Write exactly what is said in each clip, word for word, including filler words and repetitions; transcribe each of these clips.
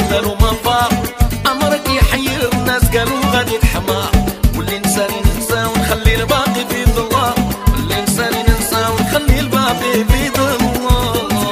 مالو ما فاق امرك يحير الناس قالوا غادي تحمى واللي نساني ننسى ونخلي الباقي في يد الله واللي نساني ننسى ونخلي الباقي في يد الله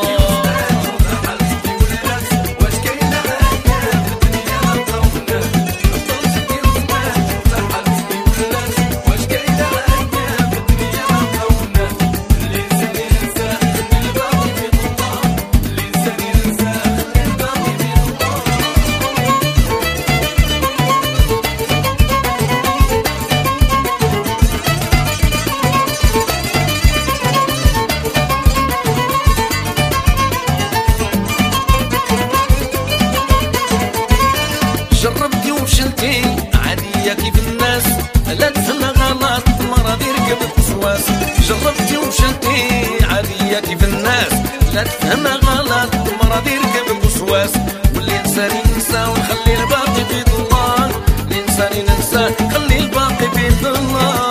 جربتي وفشلتي عادية كيف الناس لا تفهم غلط مرض يركب الوسواس جربتي وفشلتي عادية كيف الناس لا تفهم غلط مرض يركب الوسواس واللي نساني ننسى ونخلي الباقي في يد الله اللي نساني ننسى خلي الباقي في يد الله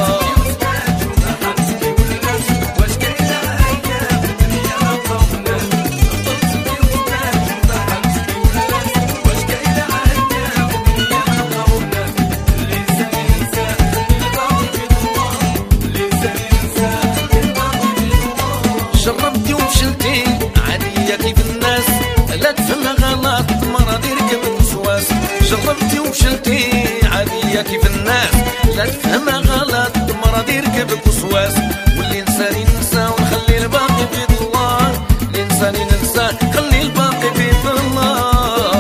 جربتي وفشلتي عادية كيف الناس لا تفهم غلط مرض يركب الوسواس جربتي وفشلتي عادية كيف الناس لا تفهم غلط مرض يركب الوسواس واللي نساني ننسى ونخلي الباقي في يد الله اللي نساني ننسى خلي الباقي في يد الله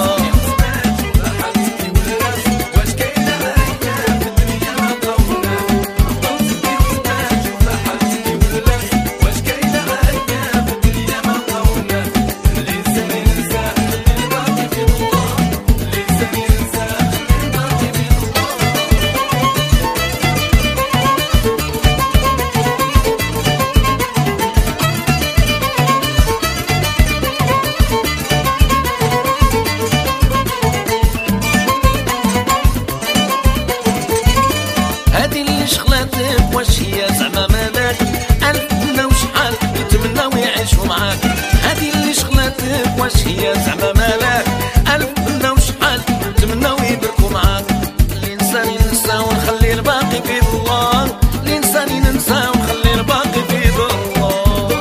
هادي اللي شغلاتك واش هي زعما مالك ألف منا وشحال يتمناو يعيشوا معاك هادي اللي شغلاتك واش هي زعما مالك ألف منا وشحال يتمناو يبركوا معاك اللي نساني ننسى ونخلي الباقي في يد الله اللي نساني ننسى ونخلي الباقي في يد الله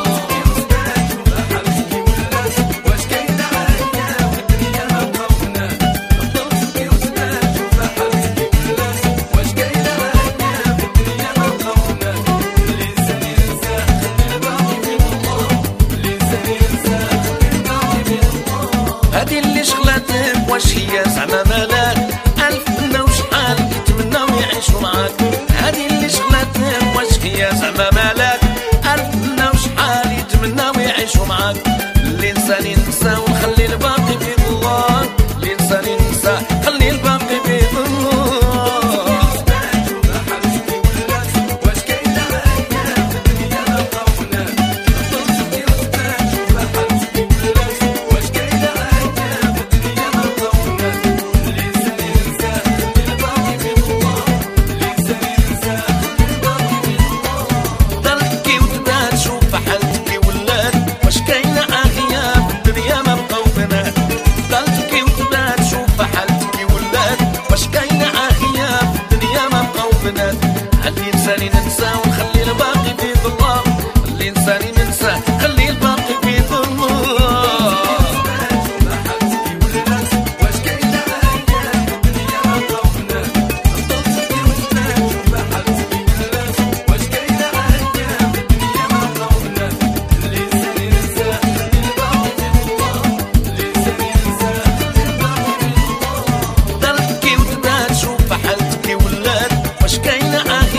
هادي اللي شغلاتك واش هي زعما مالك ألف منا وشحال يتمناو يعيشوا معاك هادي اللي شغلاتك واش هي زعما مالك ألف منا وشحال يتمناو يعيشوا معاك اللي نساني ننسى ونخلي الباقي في يد الله اللي نساني ننسى خلي الباقي في يد الله اللي نساني ننسى ونخلي الباقي في يد الله اللي نساني ننسى خلي الباقي في يد الله ضلتكي وتبات شوف حالتكي ولات واش كاينه